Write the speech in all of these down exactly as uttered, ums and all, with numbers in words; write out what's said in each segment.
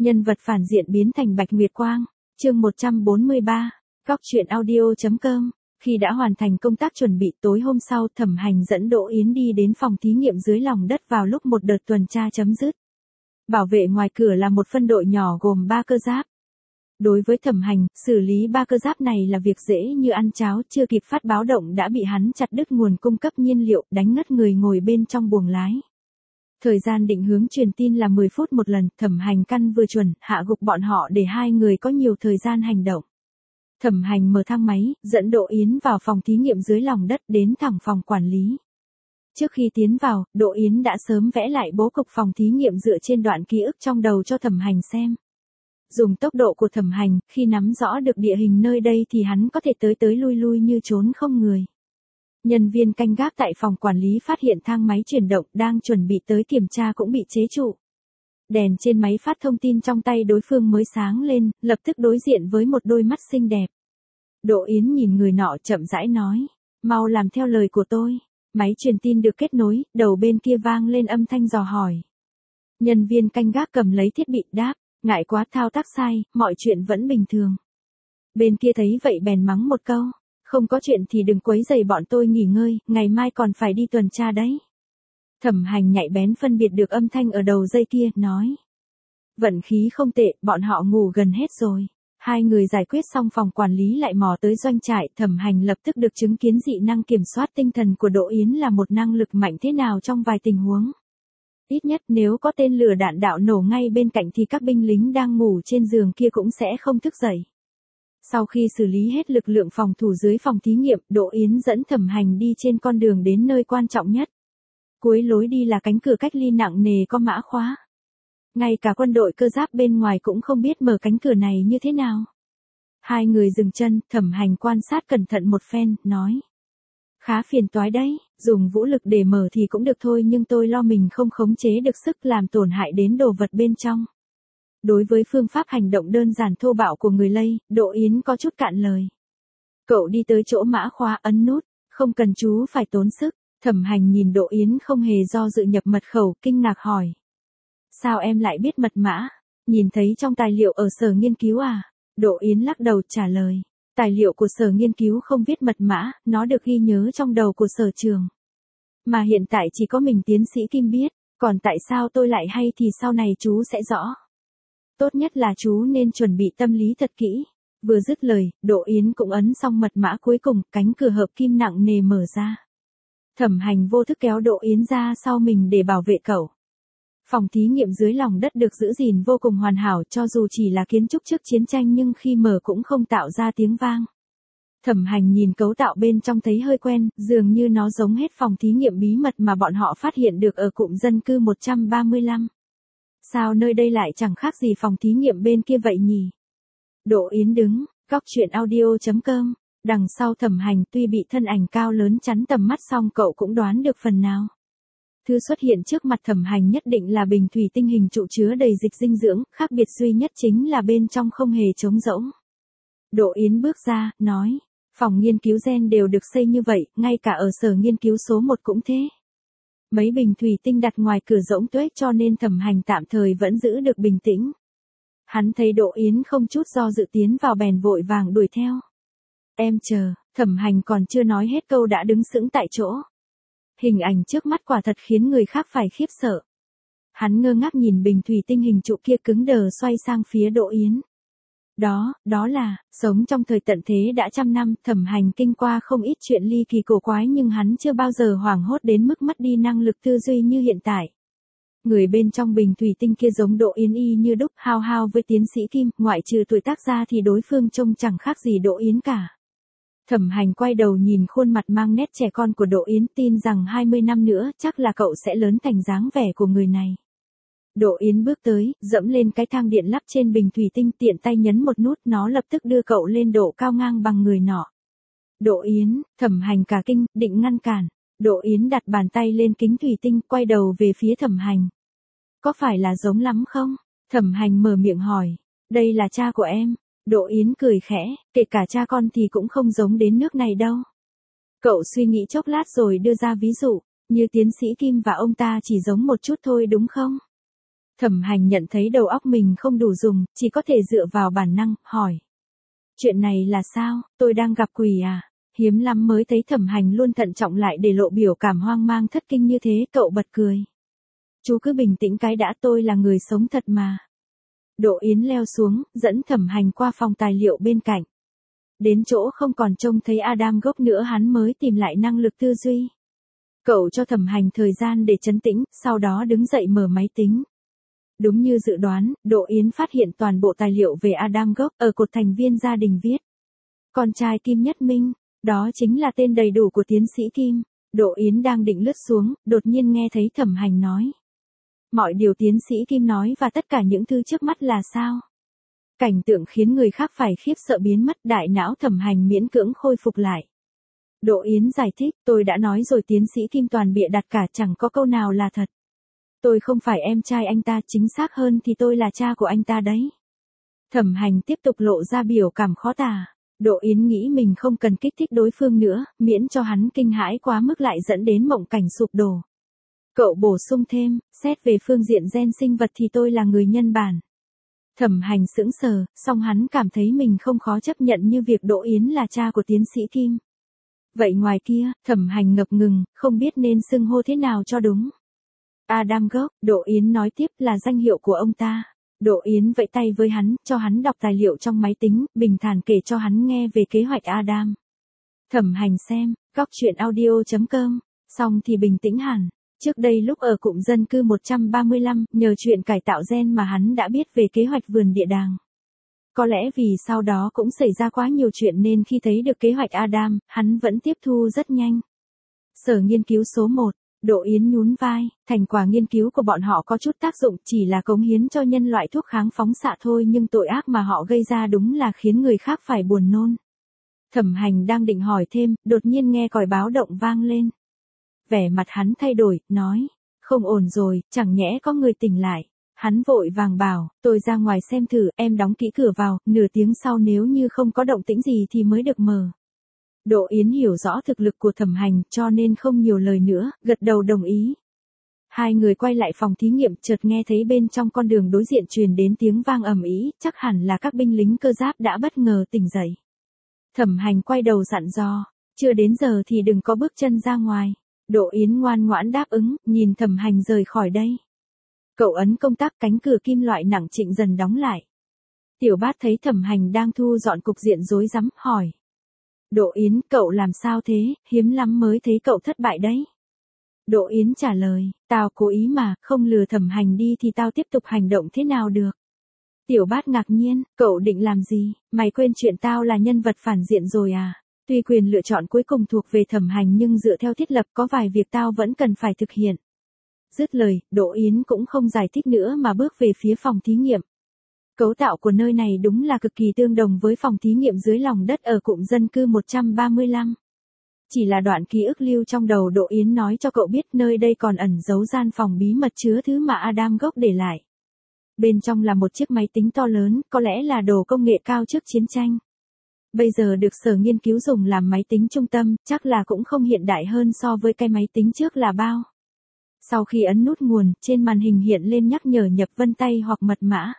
Nhân vật phản diện biến thành Bạch Nguyệt Quang, chương một trăm bốn mươi ba, Cóc truyện audio.com. Khi đã hoàn thành công tác chuẩn bị, tối hôm sau Thẩm Hành dẫn Đỗ Yến đi đến phòng thí nghiệm dưới lòng đất vào lúc một đợt tuần tra chấm dứt. Bảo vệ ngoài cửa là một phân đội nhỏ gồm ba cơ giáp. Đối với Thẩm Hành, xử lý ba cơ giáp này là việc dễ như ăn cháo, chưa kịp phát báo động đã bị hắn chặt đứt nguồn cung cấp nhiên liệu, đánh ngất người ngồi bên trong buồng lái. Thời gian định hướng truyền tin là mười phút một lần, Thẩm Hành căn vừa chuẩn, hạ gục bọn họ để hai người có nhiều thời gian hành động. Thẩm Hành mở thang máy, dẫn Đỗ Yến vào phòng thí nghiệm dưới lòng đất đến thẳng phòng quản lý. Trước khi tiến vào, Đỗ Yến đã sớm vẽ lại bố cục phòng thí nghiệm dựa trên đoạn ký ức trong đầu cho Thẩm Hành xem. Dùng tốc độ của Thẩm Hành, khi nắm rõ được địa hình nơi đây thì hắn có thể tới tới lui lui như trốn không người. Nhân viên canh gác tại phòng quản lý phát hiện thang máy chuyển động đang chuẩn bị tới kiểm tra cũng bị chế trụ. Đèn trên máy phát thông tin trong tay đối phương mới sáng lên, lập tức đối diện với một đôi mắt xinh đẹp. Đỗ Yến nhìn người nọ chậm rãi nói, mau làm theo lời của tôi. Máy truyền tin được kết nối, đầu bên kia vang lên âm thanh dò hỏi. Nhân viên canh gác cầm lấy thiết bị đáp, ngại quá thao tác sai, mọi chuyện vẫn bình thường. Bên kia thấy vậy bèn mắng một câu, không có chuyện thì đừng quấy rầy bọn tôi nghỉ ngơi, ngày mai còn phải đi tuần tra đấy. Thẩm Hành nhạy bén phân biệt được âm thanh ở đầu dây kia, nói. Vận khí không tệ, bọn họ ngủ gần hết rồi. Hai người giải quyết xong phòng quản lý lại mò tới doanh trại, Thẩm Hành lập tức được chứng kiến dị năng kiểm soát tinh thần của Đỗ Yến là một năng lực mạnh thế nào trong vài tình huống. Ít nhất nếu có tên lửa đạn đạo nổ ngay bên cạnh thì các binh lính đang ngủ trên giường kia cũng sẽ không thức dậy. Sau khi xử lý hết lực lượng phòng thủ dưới phòng thí nghiệm, Đỗ Yến dẫn Thẩm Hành đi trên con đường đến nơi quan trọng nhất. Cuối lối đi là cánh cửa cách ly nặng nề có mã khóa. Ngay cả quân đội cơ giáp bên ngoài cũng không biết mở cánh cửa này như thế nào. Hai người dừng chân, Thẩm Hành quan sát cẩn thận một phen, nói. Khá phiền toái đấy, dùng vũ lực để mở thì cũng được thôi nhưng tôi lo mình không khống chế được sức làm tổn hại đến đồ vật bên trong. Đối với phương pháp hành động đơn giản thô bạo của người Lây, Đỗ Yến có chút cạn lời. Cậu đi tới chỗ mã khóa ấn nút, không cần chú phải tốn sức. Thẩm Hành nhìn Đỗ Yến không hề do dự nhập mật khẩu, kinh ngạc hỏi. Sao em lại biết mật mã? Nhìn thấy trong tài liệu ở sở nghiên cứu à? Đỗ Yến lắc đầu trả lời. Tài liệu của sở nghiên cứu không viết mật mã, nó được ghi nhớ trong đầu của sở trường. Mà hiện tại chỉ có mình tiến sĩ Kim biết, còn tại sao tôi lại hay thì sau này chú sẽ rõ. Tốt nhất là chú nên chuẩn bị tâm lý thật kỹ. Vừa dứt lời, Đỗ Yến cũng ấn xong mật mã cuối cùng, cánh cửa hợp kim nặng nề mở ra. Thẩm Hành vô thức kéo Đỗ Yến ra sau mình để bảo vệ cậu. Phòng thí nghiệm dưới lòng đất được giữ gìn vô cùng hoàn hảo cho dù chỉ là kiến trúc trước chiến tranh nhưng khi mở cũng không tạo ra tiếng vang. Thẩm Hành nhìn cấu tạo bên trong thấy hơi quen, dường như nó giống hết phòng thí nghiệm bí mật mà bọn họ phát hiện được ở cụm dân cư một trăm ba mươi lăm. Sao nơi đây lại chẳng khác gì phòng thí nghiệm bên kia vậy nhỉ? Đỗ Yến đứng, Cóc truyện audio.com. Đằng sau Thẩm Hành tuy bị thân ảnh cao lớn chắn tầm mắt song cậu cũng đoán được phần nào. Thứ xuất hiện trước mặt Thẩm Hành nhất định là bình thủy tinh hình trụ chứa đầy dịch dinh dưỡng, khác biệt duy nhất chính là bên trong không hề trống rỗng. Đỗ Yến bước ra, nói, phòng nghiên cứu gen đều được xây như vậy, ngay cả ở sở nghiên cứu số một cũng thế. Mấy bình thủy tinh đặt ngoài cửa rỗng tuếch cho nên Thẩm Hành tạm thời vẫn giữ được bình tĩnh. Hắn thấy Đỗ Yến không chút do dự tiến vào bèn vội vàng đuổi theo. Em chờ, Thẩm Hành còn chưa nói hết câu đã đứng sững tại chỗ. Hình ảnh trước mắt quả thật khiến người khác phải khiếp sợ. Hắn ngơ ngác nhìn bình thủy tinh hình trụ kia cứng đờ xoay sang phía Đỗ Yến. Đó, đó là, sống trong thời tận thế đã trăm năm, Thẩm Hành kinh qua không ít chuyện ly kỳ cổ quái nhưng hắn chưa bao giờ hoảng hốt đến mức mất đi năng lực tư duy như hiện tại. Người bên trong bình thủy tinh kia giống Đỗ Yến y như đúc, hao hao với tiến sĩ Kim, ngoại trừ tuổi tác ra thì đối phương trông chẳng khác gì Đỗ Yến cả. Thẩm Hành quay đầu nhìn khuôn mặt mang nét trẻ con của Đỗ Yến, tin rằng hai mươi năm nữa chắc là cậu sẽ lớn thành dáng vẻ của người này. Đỗ Yến bước tới, dẫm lên cái thang điện lắp trên bình thủy tinh, tiện tay nhấn một nút, nó lập tức đưa cậu lên độ cao ngang bằng người nọ. Đỗ Yến, Thẩm Hành cả kinh, định ngăn cản. Đỗ Yến đặt bàn tay lên kính thủy tinh, quay đầu về phía Thẩm Hành. Có phải là giống lắm không? Thẩm Hành mở miệng hỏi. Đây là cha của em. Đỗ Yến cười khẽ, kể cả cha con thì cũng không giống đến nước này đâu. Cậu suy nghĩ chốc lát rồi đưa ra ví dụ, như tiến sĩ Kim và ông ta chỉ giống một chút thôi đúng không? Thẩm Hành nhận thấy đầu óc mình không đủ dùng, chỉ có thể dựa vào bản năng, hỏi. Chuyện này là sao, tôi đang gặp quỷ à? Hiếm lắm mới thấy Thẩm Hành luôn thận trọng lại để lộ biểu cảm hoang mang thất kinh như thế, cậu bật cười. Chú cứ bình tĩnh cái đã, tôi là người sống thật mà. Đỗ Yến leo xuống, dẫn Thẩm Hành qua phòng tài liệu bên cạnh. Đến chỗ không còn trông thấy Adam gốc nữa hắn mới tìm lại năng lực tư duy. Cậu cho Thẩm Hành thời gian để trấn tĩnh, sau đó đứng dậy mở máy tính. Đúng như dự đoán, Đỗ Yến phát hiện toàn bộ tài liệu về Adam gốc ở cột thành viên gia đình viết. Con trai Kim Nhất Minh, đó chính là tên đầy đủ của tiến sĩ Kim. Đỗ Yến đang định lướt xuống, đột nhiên nghe thấy Thẩm Hành nói. Mọi điều tiến sĩ Kim nói và tất cả những thứ trước mắt là sao? Cảnh tượng khiến người khác phải khiếp sợ biến mất, đại não Thẩm Hành miễn cưỡng khôi phục lại. Đỗ Yến giải thích, tôi đã nói rồi, tiến sĩ Kim toàn bịa đặt cả, chẳng có câu nào là thật. Tôi không phải em trai anh ta, chính xác hơn thì tôi là cha của anh ta đấy. Thẩm Hành tiếp tục lộ ra biểu cảm khó tả. Đỗ Yến nghĩ mình không cần kích thích đối phương nữa, miễn cho hắn kinh hãi quá mức lại dẫn đến mộng cảnh sụp đổ. Cậu bổ sung thêm, xét về phương diện gen sinh vật thì tôi là người nhân bản. Thẩm Hành sững sờ, song hắn cảm thấy mình không khó chấp nhận như việc Đỗ Yến là cha của tiến sĩ Kim. Vậy ngoài kia, Thẩm Hành ngập ngừng, không biết nên xưng hô thế nào cho đúng. Adam gốc, Đỗ Yến nói tiếp, là danh hiệu của ông ta. Đỗ Yến vẫy tay với hắn, cho hắn đọc tài liệu trong máy tính, bình thản kể cho hắn nghe về kế hoạch Adam. Thẩm Hành xem, góc chuyện audio chấm com, xong thì bình tĩnh hẳn. Trước đây lúc ở cụm dân cư một trăm ba mươi lăm, nhờ chuyện cải tạo gen mà hắn đã biết về kế hoạch vườn địa đàng. Có lẽ vì sau đó cũng xảy ra quá nhiều chuyện nên khi thấy được kế hoạch Adam, hắn vẫn tiếp thu rất nhanh. Sở nghiên cứu số một, Đỗ Yến nhún vai, thành quả nghiên cứu của bọn họ có chút tác dụng, chỉ là cống hiến cho nhân loại thuốc kháng phóng xạ thôi, nhưng tội ác mà họ gây ra đúng là khiến người khác phải buồn nôn. Thẩm Hành đang định hỏi thêm, đột nhiên nghe còi báo động vang lên. Vẻ mặt hắn thay đổi, nói, không ổn rồi, chẳng nhẽ có người tỉnh lại. Hắn vội vàng bảo, tôi ra ngoài xem thử, em đóng kỹ cửa vào, nửa tiếng sau nếu như không có động tĩnh gì thì mới được mở. Đỗ Yến hiểu rõ thực lực của Thẩm Hành, cho nên không nhiều lời nữa, gật đầu đồng ý. Hai người quay lại phòng thí nghiệm, chợt nghe thấy bên trong con đường đối diện truyền đến tiếng vang ầm ĩ, chắc hẳn là các binh lính cơ giáp đã bất ngờ tỉnh dậy. Thẩm Hành quay đầu dặn dò, chưa đến giờ thì đừng có bước chân ra ngoài. Đỗ Yến ngoan ngoãn đáp ứng, nhìn Thẩm Hành rời khỏi đây. Cậu ấn công tắc, cánh cửa kim loại nặng trịnh dần đóng lại. Tiểu Bát thấy Thẩm Hành đang thu dọn cục diện rối rắm, hỏi. Đỗ Yến, cậu làm sao thế, hiếm lắm mới thấy cậu thất bại đấy. Đỗ Yến trả lời, tao cố ý mà, không lừa Thẩm Hành đi thì tao tiếp tục hành động thế nào được. Tiểu Bát ngạc nhiên, cậu định làm gì, mày quên chuyện tao là nhân vật phản diện rồi à? Tuy quyền lựa chọn cuối cùng thuộc về Thẩm Hành nhưng dựa theo thiết lập có vài việc tao vẫn cần phải thực hiện. Dứt lời, Đỗ Yến cũng không giải thích nữa mà bước về phía phòng thí nghiệm. Cấu tạo của nơi này đúng là cực kỳ tương đồng với phòng thí nghiệm dưới lòng đất ở cụm dân cư một trăm ba mươi lăm. Chỉ là đoạn ký ức lưu trong đầu Đỗ Yến nói cho cậu biết nơi đây còn ẩn giấu gian phòng bí mật chứa thứ mà Adam gốc để lại. Bên trong là một chiếc máy tính to lớn, có lẽ là đồ công nghệ cao trước chiến tranh. Bây giờ được sở nghiên cứu dùng làm máy tính trung tâm, chắc là cũng không hiện đại hơn so với cái máy tính trước là bao. Sau khi ấn nút nguồn, trên màn hình hiện lên nhắc nhở nhập vân tay hoặc mật mã.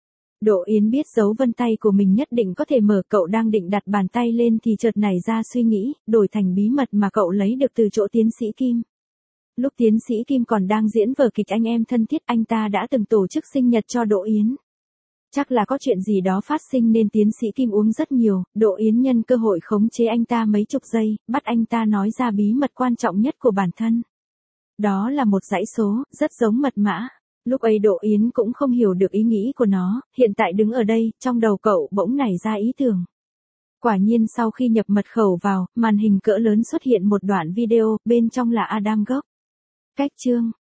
Đỗ Yến biết dấu vân tay của mình nhất định có thể mở, cậu đang định đặt bàn tay lên thì chợt nảy ra suy nghĩ, đổi thành bí mật mà cậu lấy được từ chỗ tiến sĩ Kim. Lúc tiến sĩ Kim còn đang diễn vở kịch anh em thân thiết, anh ta đã từng tổ chức sinh nhật cho Đỗ Yến. Chắc là có chuyện gì đó phát sinh nên tiến sĩ Kim uống rất nhiều, Đỗ Yến nhân cơ hội khống chế anh ta mấy chục giây, bắt anh ta nói ra bí mật quan trọng nhất của bản thân. Đó là một dãy số, rất giống mật mã. Lúc ấy Đỗ Yến cũng không hiểu được ý nghĩ của nó, hiện tại đứng ở đây, trong đầu cậu bỗng nảy ra ý tưởng. Quả nhiên sau khi nhập mật khẩu vào, màn hình cỡ lớn xuất hiện một đoạn video, bên trong là Adam gốc. Cách chương